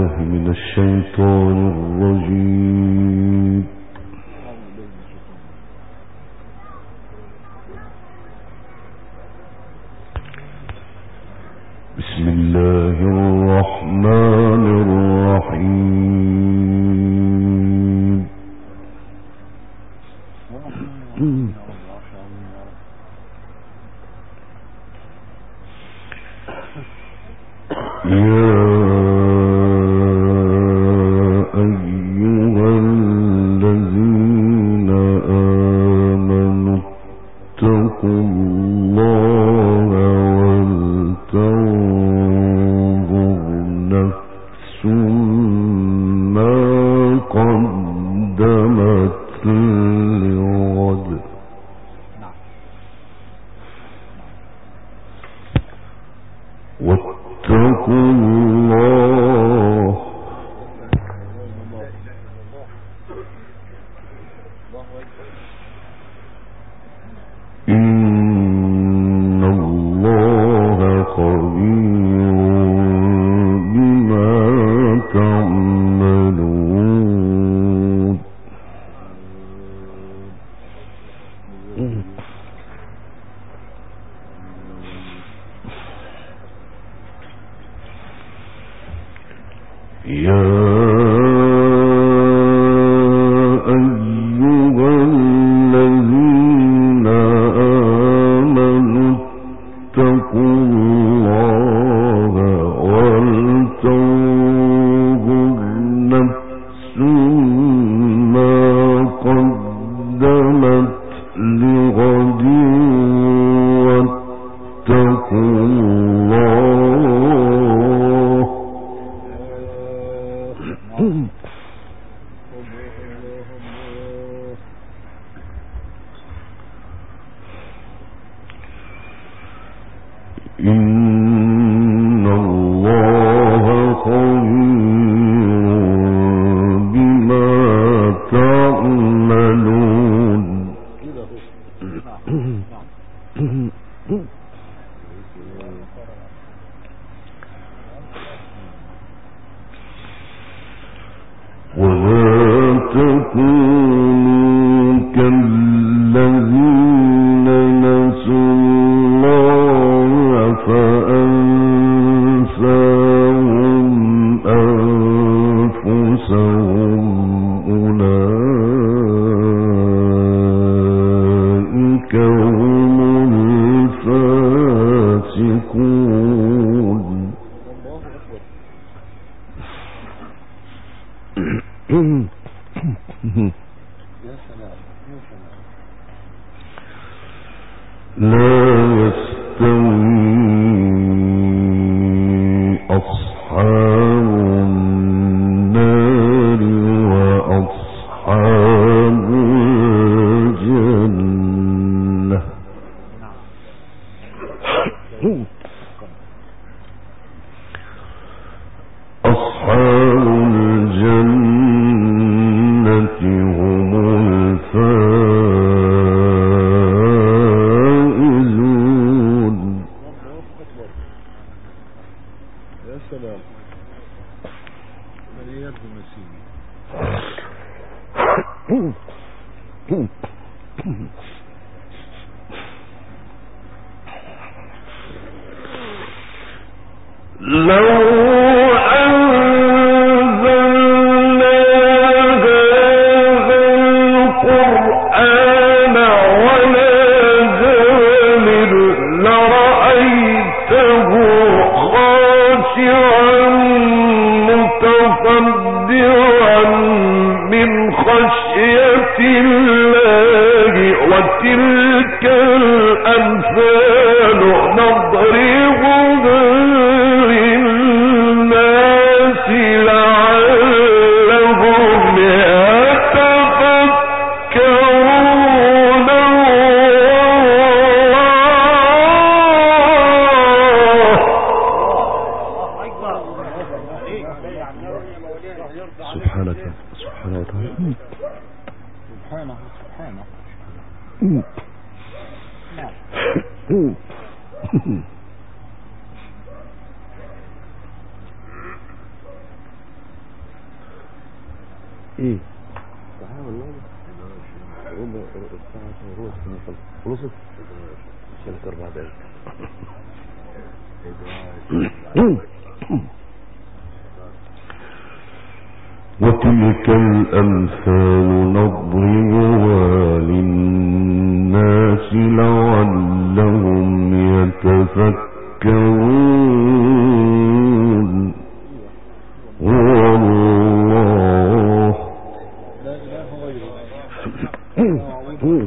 من الشيطان الرجيم. بسم الله الرحمن الرحيم. ايه تعال والله الساعة خلصت شلت 4 دقايق. وتلك الأمثال نضربها للناس لعلهم يتفكرون. هو الله لا إله غيره.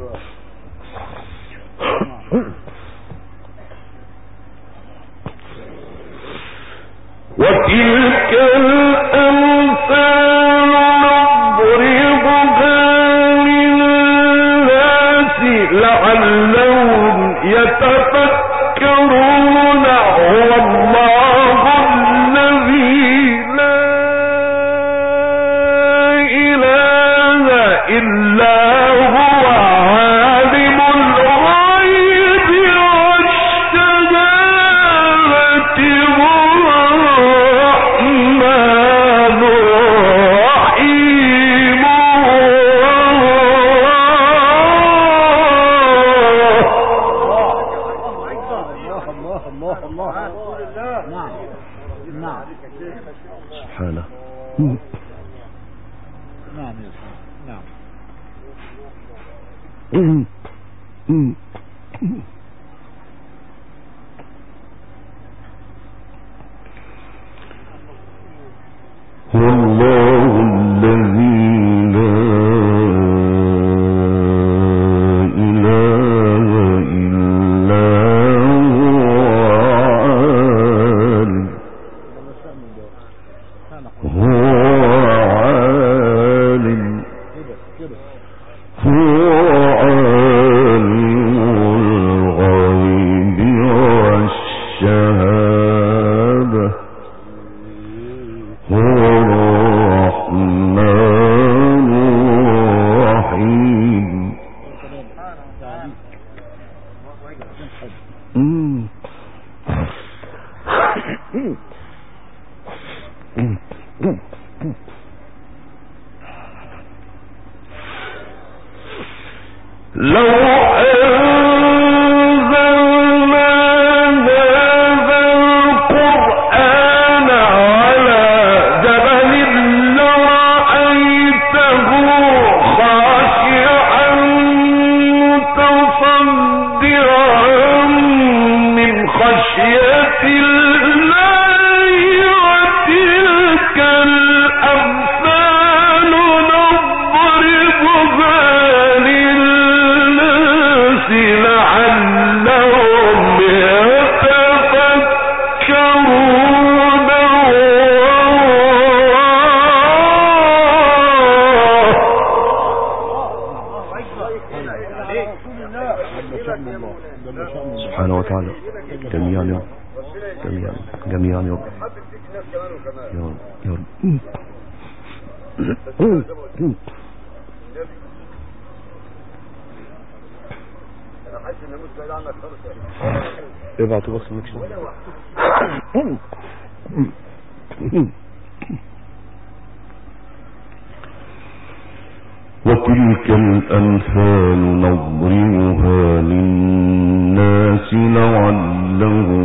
وتلك الأمثال نضربها للناس لعلهم يتفكرون. هو الله الذي لا إله إلا هو عالم الغيب والشهادة سبحانه. نعم يا سيدي نعم. هو الله الذي لا إله إلا هو عالم الغيب والشهادة. هو الرحمن الرحيم. لو أنزلنا هذا القرآن على جبل لرأيته خاشعا متصدعا من خشية الله. وتلك الأمثال نضربها للناس لعلهم يتفكرون. سبحانه وتعالى جميعا يا رب، جميعا يا رب، يا رب. ابعتوا بس مكشف. وتلك الأمثال نضربها للناس لعلهم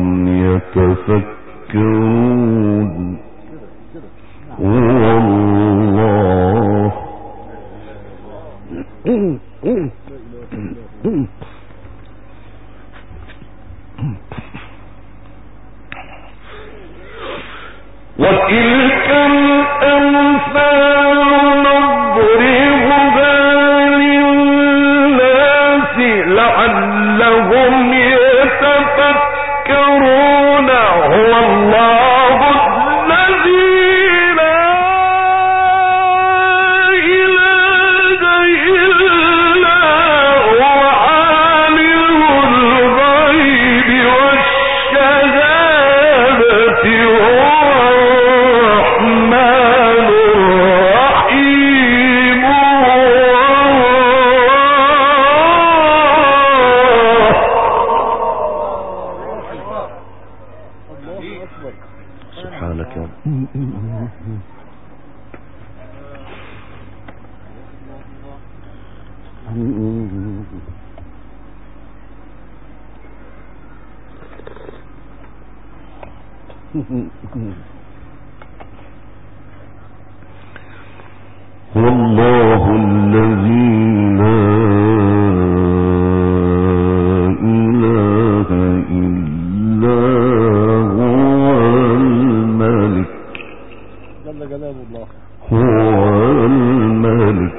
يتفكرون. هو الله وتلك الأمثال نضربها للناس لعلهم يتفكرون. هو الله الذي لا إله إلا هو عالم الغيب والشهادة. هو الرحمن الرحيم. والله الذي لا إله إلا هو الملك جل جلال الله هو الملك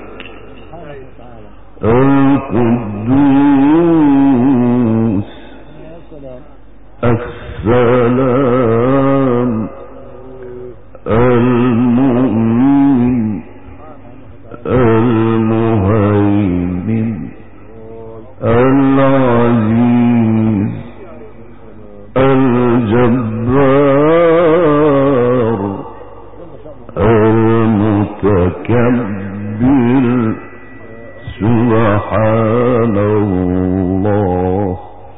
القدوس السلام المؤمن المهيمن العزيز الجبار المتكبر سبحان الله.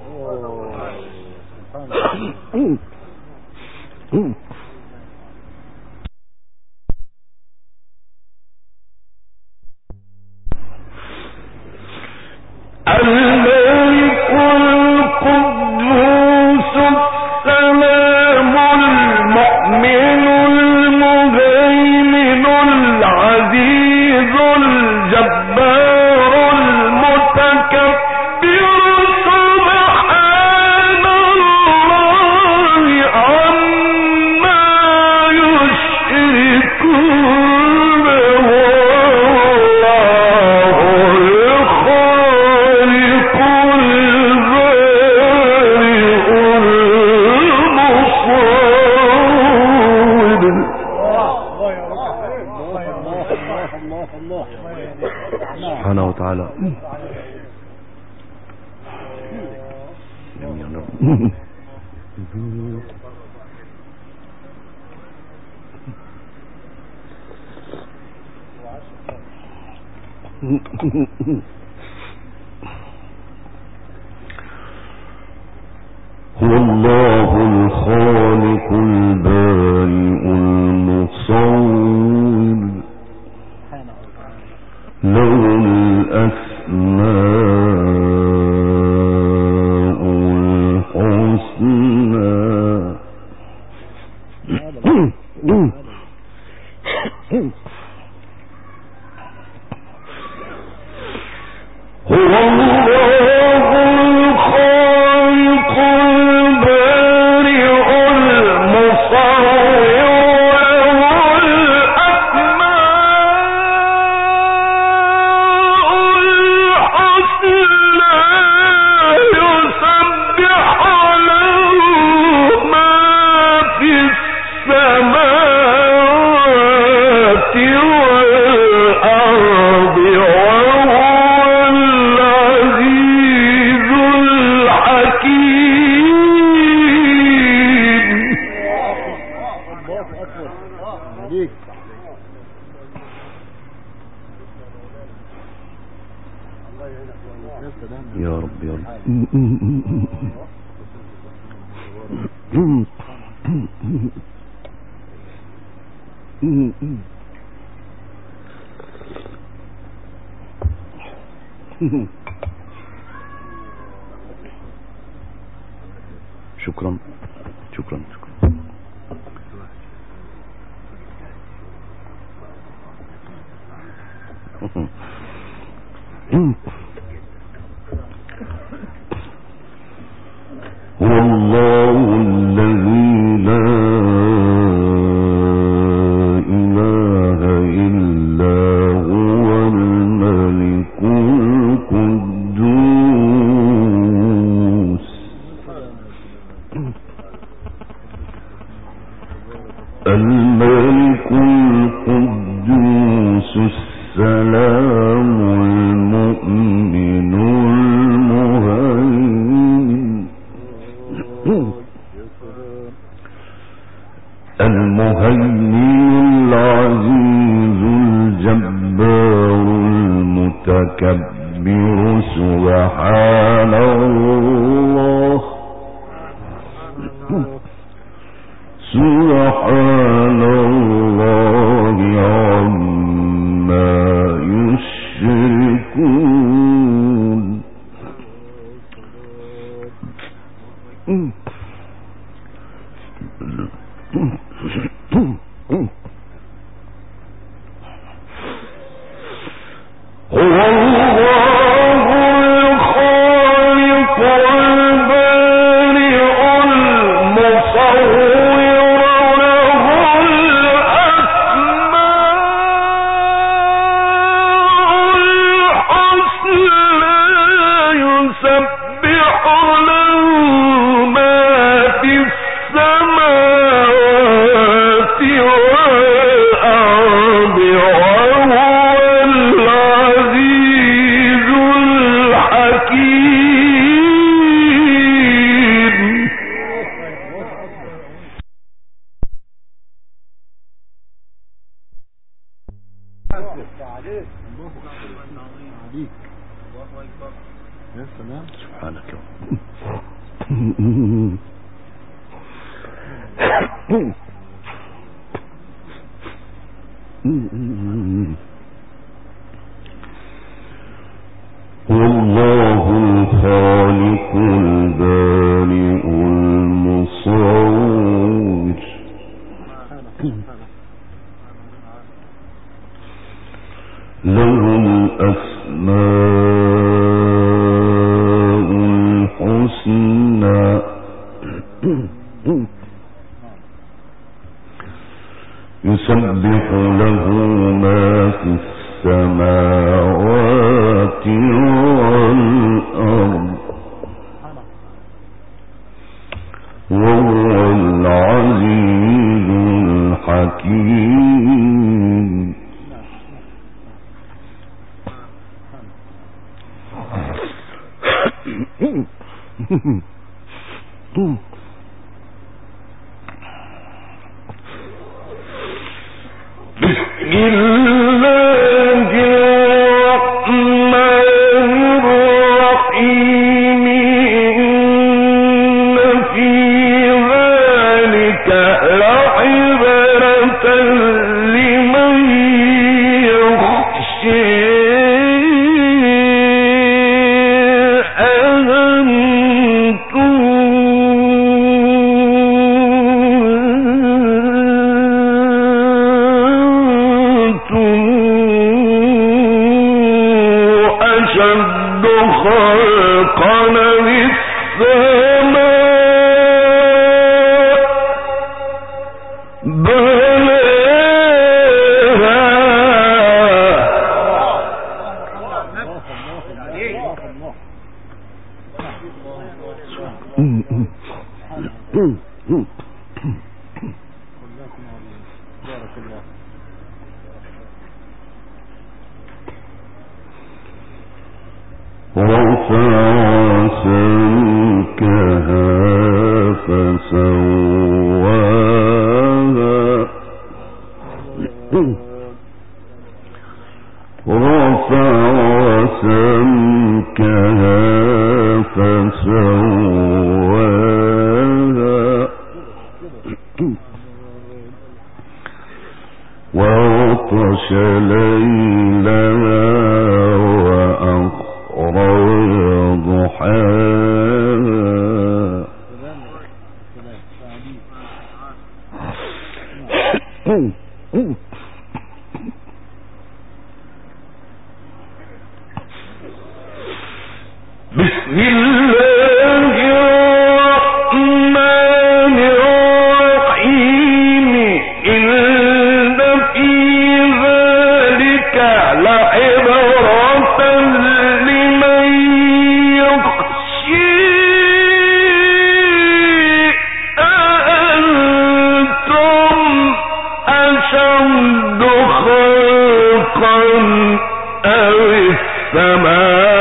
الملك القدوس السلام المؤمن المهيمن العزيز الجبار المتكبر سبحان الله عما يشركون. سبحانه وتعالى هو الله الخالق البارئ المصور له الأسماء الحسنى. هو الله الخالق البارئ المصور يا رب يا رب. شكرا شكرا شكرا. هو الله الذي لا إله إلا هو الملك القدوس الملك القدوس السلام المؤمن المهيمن العزيز الجبار المتكبر سبحان الله سبحان الله عما يشركون. عليك يا سلام سبحانك يا رب. والله الخالق البارئ المصور له الأسماء الحسنى يسبح له ما في السماوات والأرض وهو العزيز الحكيم. بسم الله الرحمن الرحيم إن في ذلك لعبرة لمن يخشى وأغطش ليلها وأخرج ضحاها بسم الله الرحمن الرحيم إن في ذلك لعبرة لمن يخشى أأنتم أشد خلقا أو السماء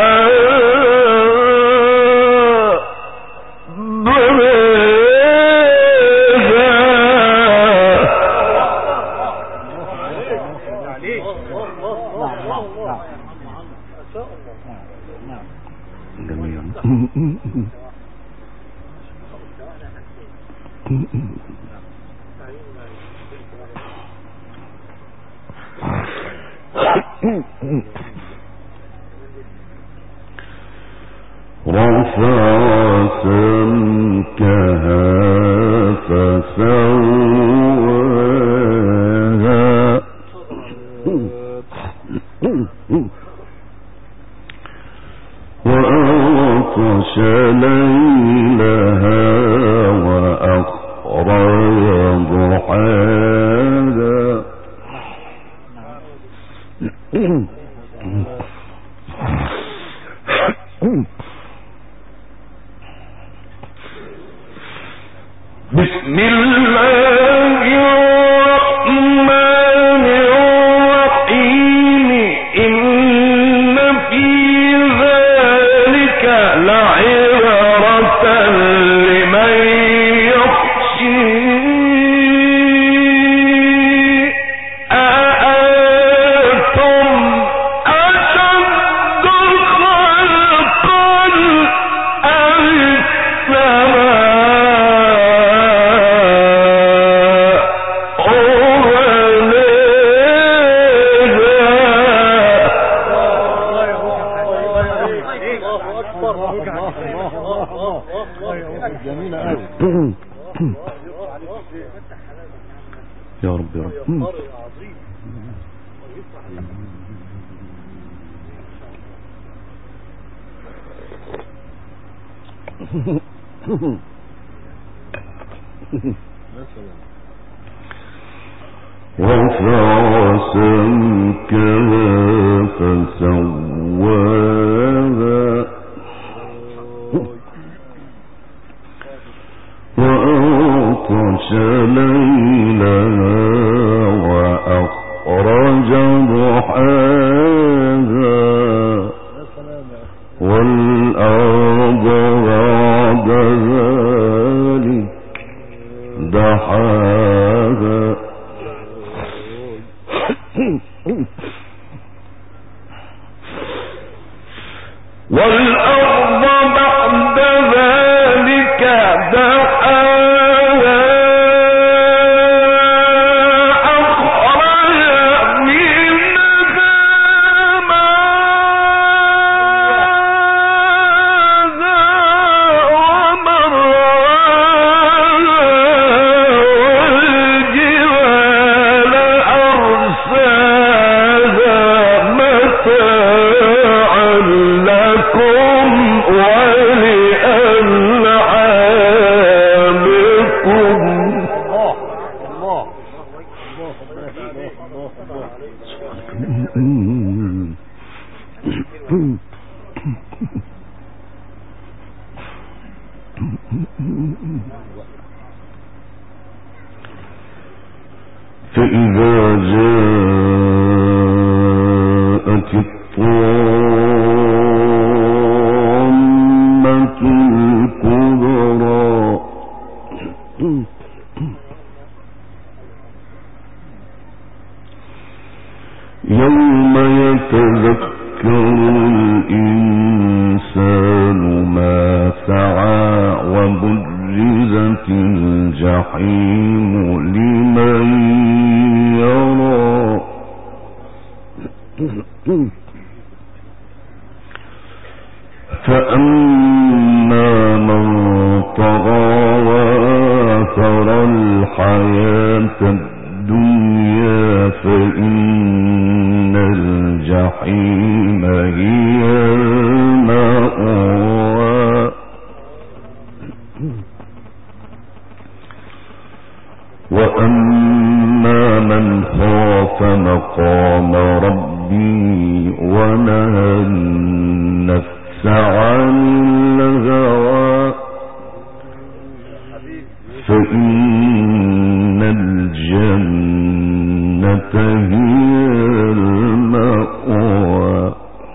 رفع سمكها فسواها وأغطش ليلها وأخرج ضحاها بسم الله الرحمن الرحيم إن في ذلك لعبرة لمن يخشى أأنتم وفرسك فسواها وأغطش ليلها وأخرج ضحاها والأرض بعد ذلك دحاها والأرض بعد ذلك دحاها أخرج منها ماءها ومرعاها والجبال أرساها متاعا لكم ولأنعامكم. فإذا جاءت الطامة الكبرى يوم يتذكر الإنسان ما سعى وبرزت الجحيم لمن يرى فأما من طغى وآثر الحياة الدنيا فإن الجحيم هي المأوى وأما من خاف مقام ربي ونهى النفس عن الهوى فإن الجنة هي المأوى.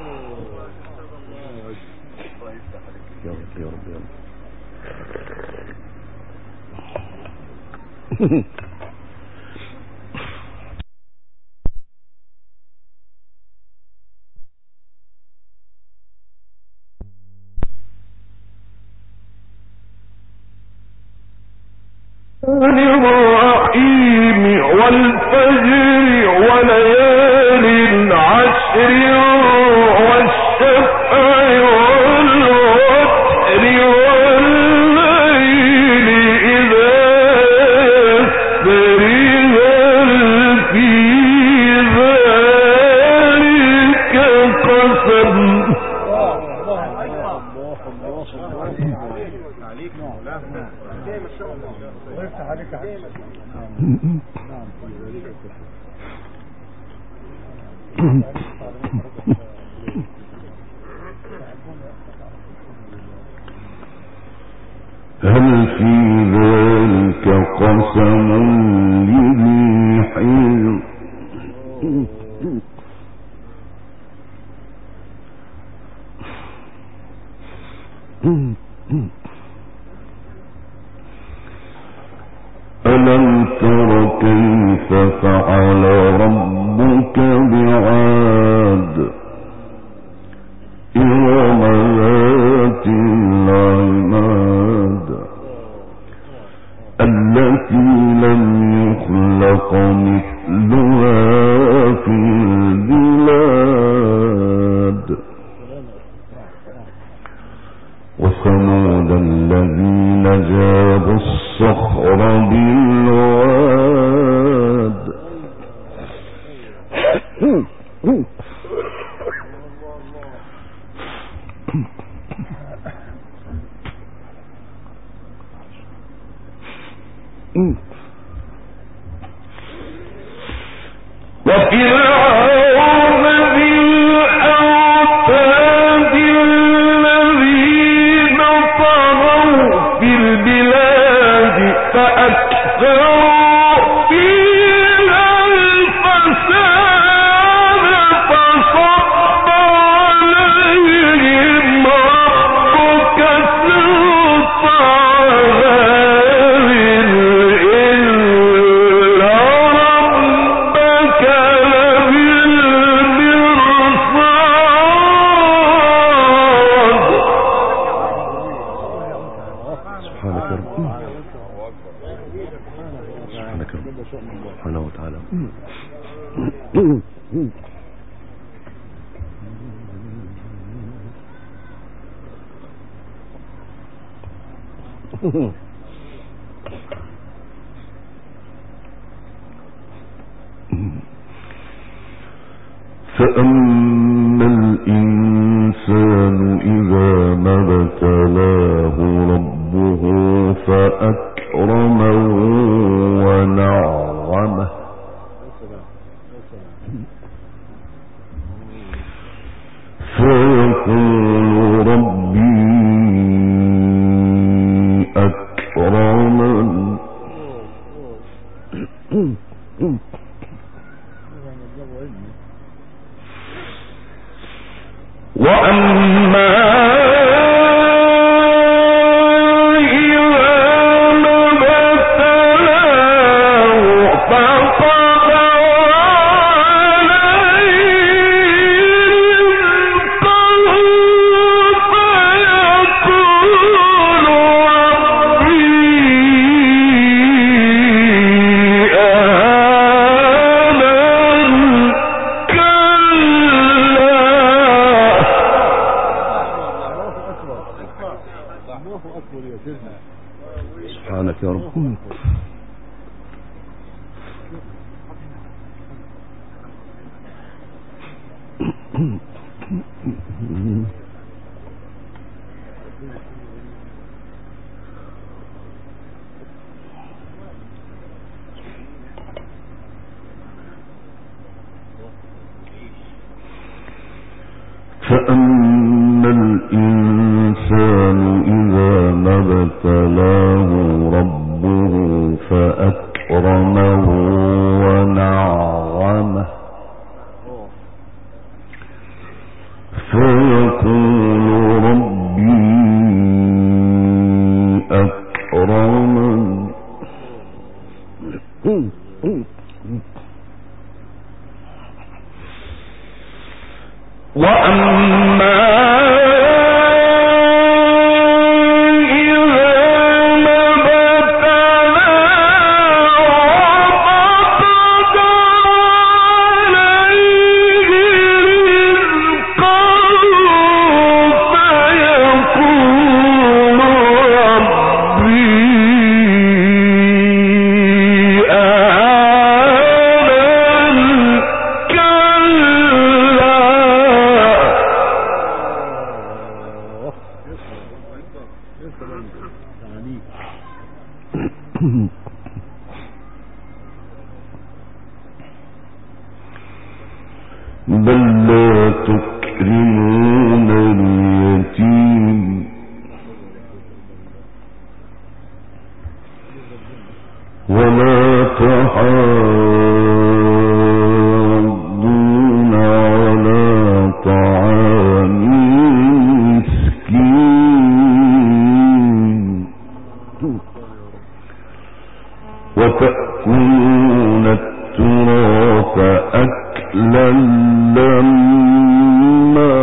الرحيم والفجر وليال عشر والشفع والوتر والليل إذا يسر هل في ذلك قسم. هل في ذلك قسم لذي حجر ألم تر كيف فعل ربك بعاد إرم ذات العماد التي لم يخلق مثلها في البلاد وثمود سبحانه وتعالى. فأما الإنسان إذا ما ابتلاه ربه فأكرمه ونعمه فيقول ربي أكرمن وأما سبحانك يا رب. فأما الإنسان إذا ما ابتلاه ربه فأكرمه ونعمه فيقول ربي أكرمن وأما بل لا تكرمون اليتيم ولا تحاضون على طعام المسكين وتأكلون التراث أكلا لما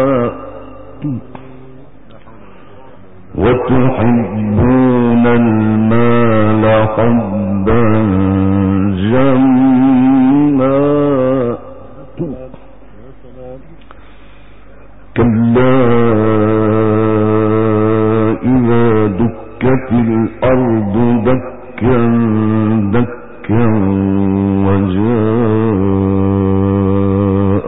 وتحبون المال حبا جما كلا إذا دكت الأرض دكا دكا وجاء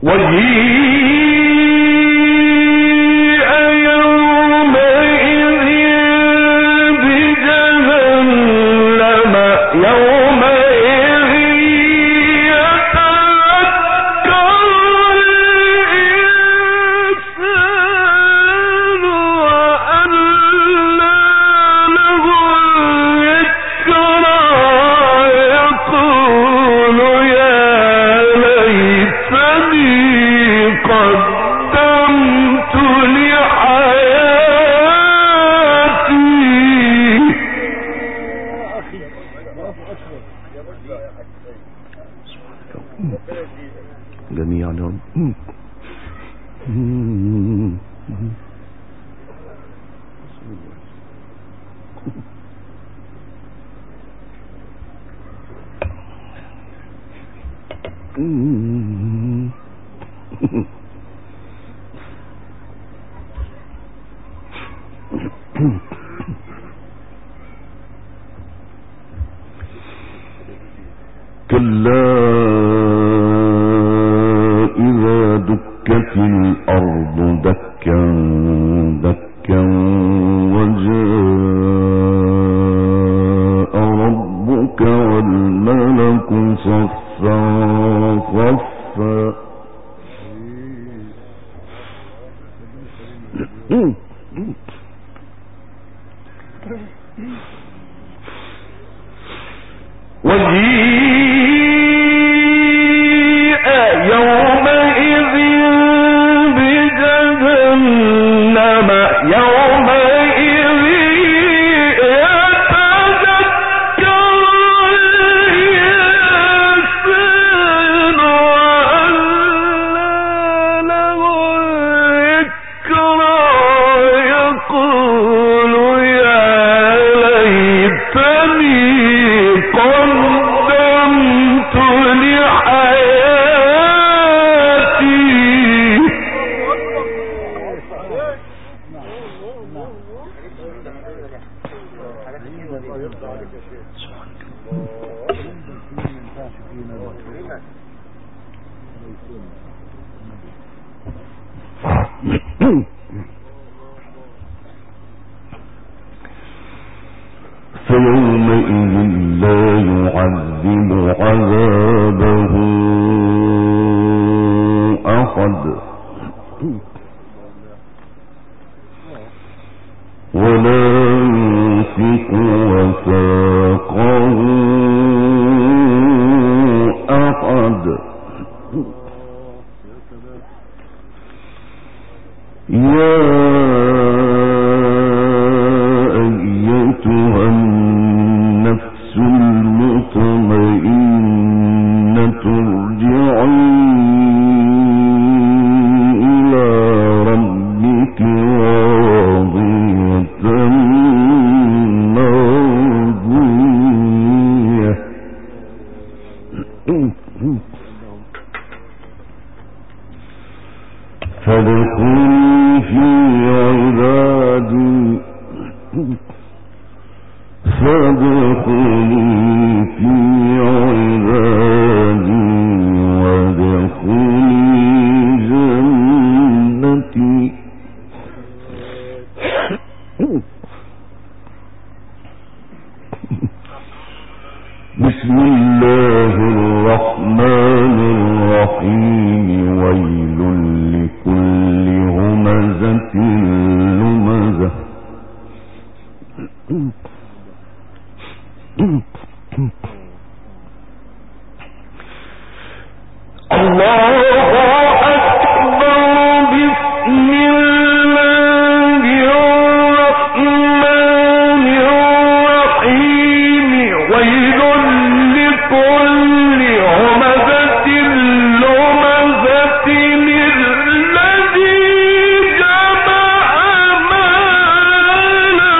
كلا إذا دكت الأرض دكا دكا وجاء ربك والملك صفا صفا وجيء يومئذ بجهنم يومئذ يتذكر الإنسان وأنى له الذكرى يقول يا ليتني قدمت لحياتي. فيومئذ لا يعذب عذابه أحد ولا يوثق وثاقه أحد. يا أيتها النفس المطمئنة ارجعي إلى ربك راضية مرضية فادخلي في عبادي فادخلي في عبادي وادخلي جنتي. بسم الله الرحمن الرحيم. ويل لكل همزة لمزة الله أكبر. بسم الله الرحمن الرحيم. ويل لكل همزة لمزة الذي جمع مالا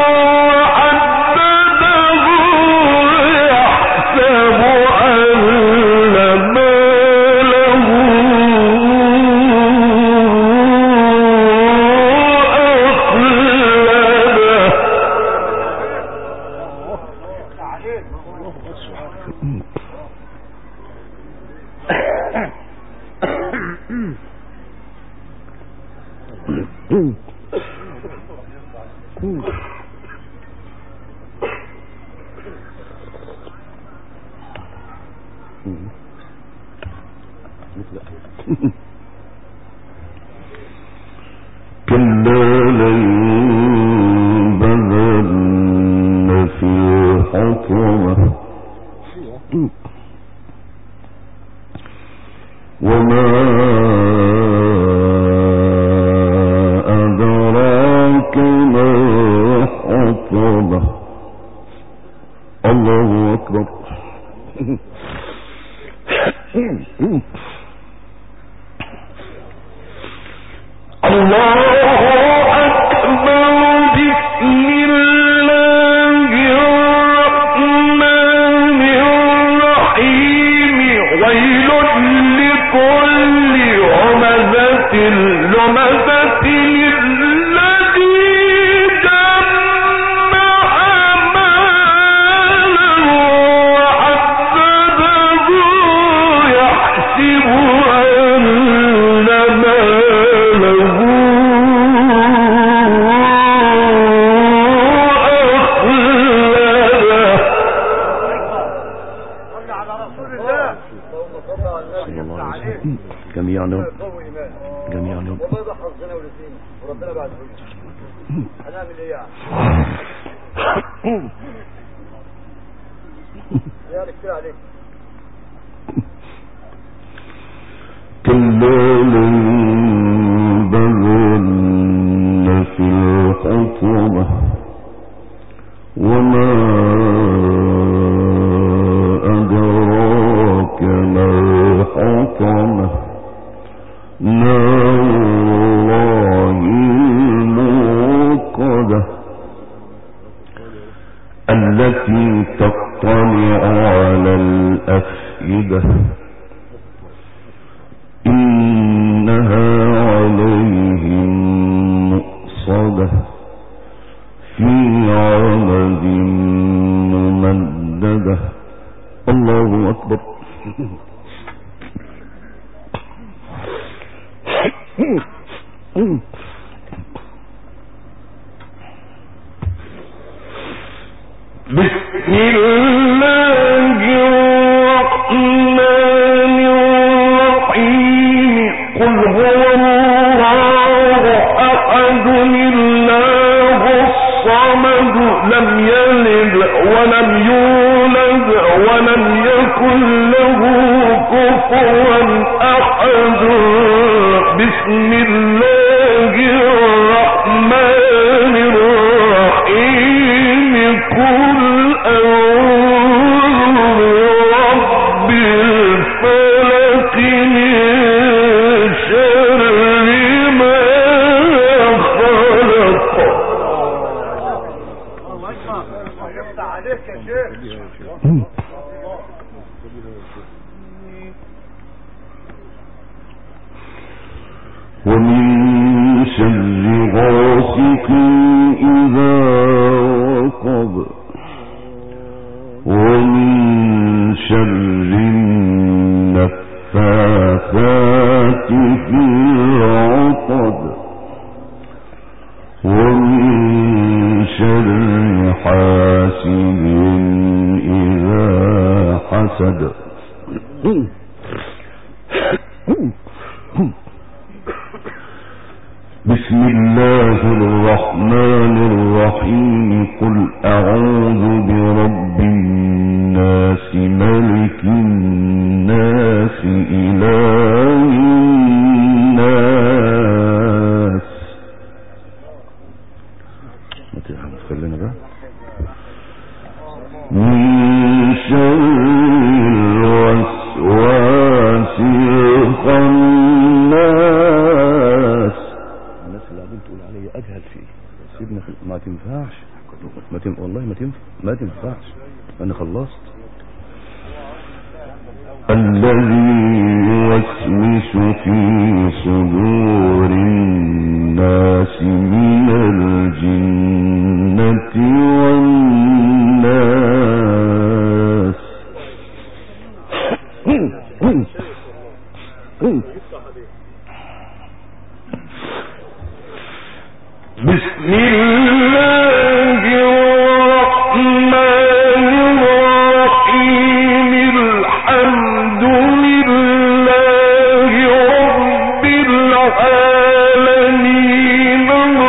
وعدده يحسب أن ماله كلا لينبذن في الحطمة وما أدراك ما الحطمة الله أكبر جميعا والله حظنا ورزقنا وربنا بعد هنعمل ايه يعني؟ يا كتير عليك. كلا لينبذن في الحطمة وما أدراك ما الحطمة نار الله الموقدة التي تطلع على الأفئدة إنها عليهم مؤصدة في عمد ممددة الله أكبر بسم الله الرحمن الرحيم قل هو الله أحد الله الصمد لم يلد ولم يولد ولم يكن له كفوا أحد بسم الله الرحمن الرحيم قل أعوذ برب الفلق من شر ما خلق يفتح عليك يا شيخ. ومن شر غاسق إذا وقب ومن شر النفاثات في العقد ومن شر حاسد إذا حسد بسم الله الرحمن الرحيم قل أعوذ برب الناس ملك الناس إله الناس خلينا بقى من شر الوسواس الخناس تقول علي اجهل فيه سيبنا ما تنفعش والله ما تنفعش انا خلصت الذي يوسوس في صدور الناس من الجنة والناس بسم الله الرحمن الرحيم الحمد لله رب العالمين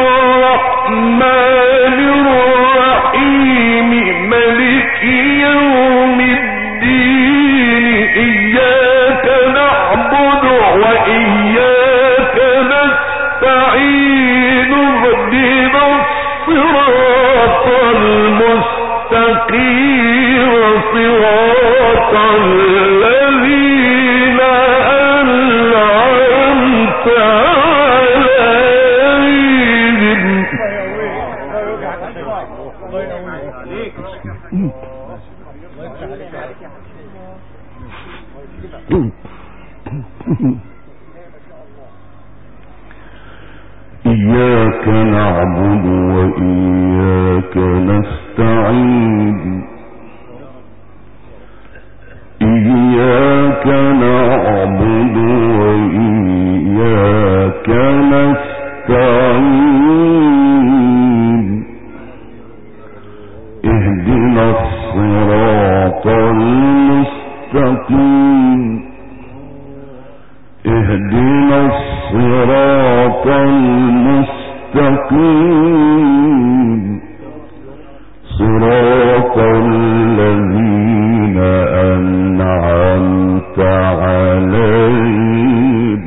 الرحمن الرحيم ملك يوم الدين إياك نعبد وإياك نستعين اهدنا الصراط المستقيم صراط الذين أنعمت عليهم إياك نعبد وإياك نستعين إياك نعبد وإياك نستعين اهدنا الصراط المستقيم اهدنا الصراط المستقيم صراط الذين أنعمت عليهم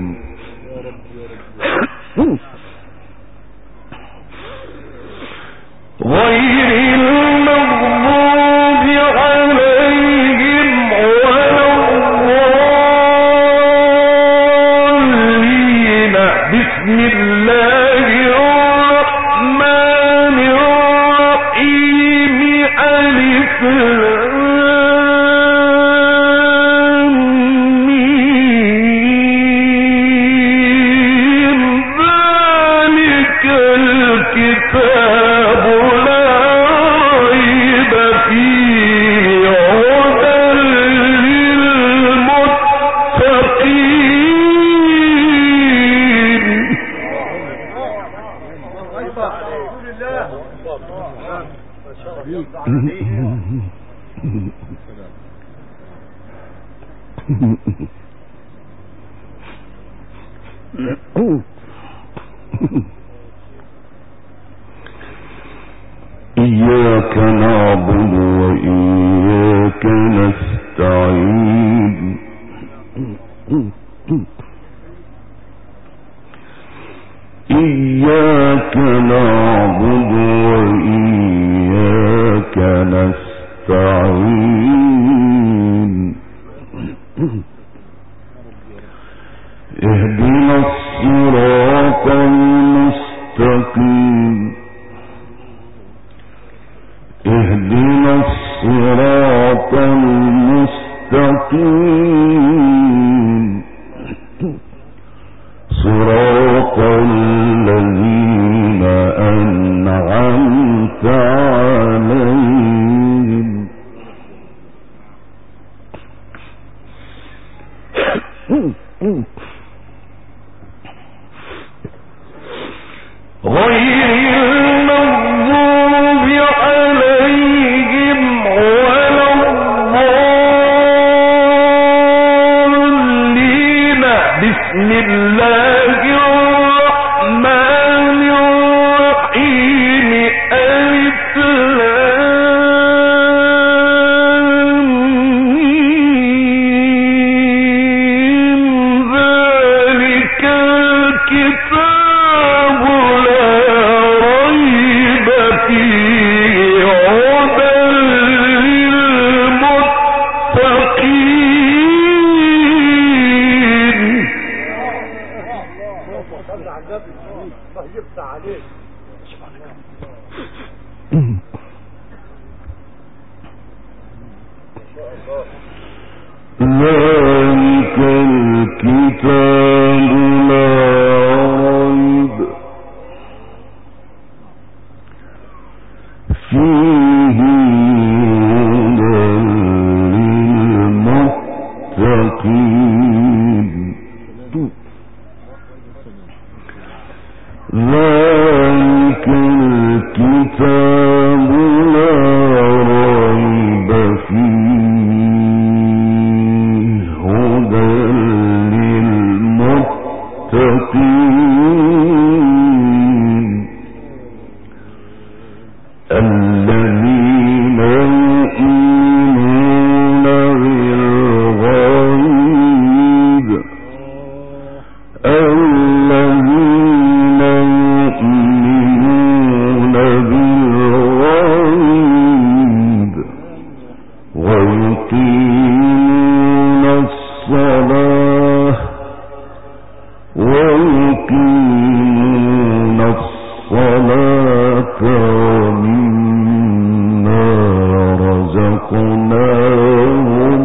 غير المغضوب عليهم ولا الضالين بسم الله الرحمن الرحيم ألف لام ميم ذلك الكتاب لا ريب فيه هدى للمتقين إياك نعبد وإياك نستعين إياك نعبد وإياك نستعين اهدنا الصراط المستقيم اهدنا الصراط المستقيم صراط الذين أنعمت عليهم غير المغضوب عليهم ولا الضالين بسم الله الرحمن الرحيم ألف لام ميم ذلك الكتاب لا ريب فيه هدى للمتقين ذلك الكتاب لا ريب فيه هدى للمتقين ذلك الكتاب لا ريب فيه هدى للمتقين الذين يؤمنون بالغيب ويقيمون الصلاة ومما رزقناهم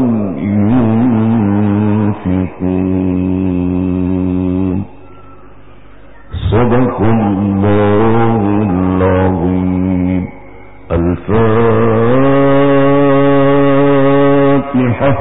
ينفقون. صدق الله العظيم. الفاتحة.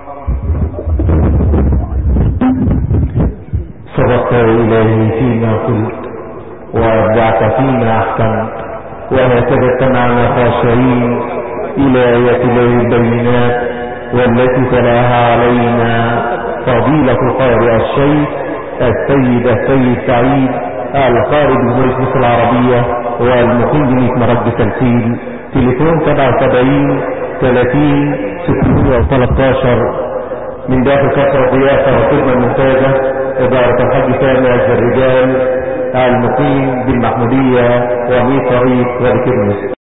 صدقت إلهي فيما قلت وأبدعت فيما أحكمت وهكذا استمعنا خاشعين إلى آيات الله البينات والتي تلاها علينا فضيلة قارئ الشيخ السيد سعيد القارئ بجمهورية مصر العربية والمقيم بمدينة مرج تلفيل. تليفون 77 30 613 من داخل كفر الضيافة والخدمة الممتازة إدارة الحج سامي الرجال المقيم بالمحمودية ومي طريق وادي كرمس.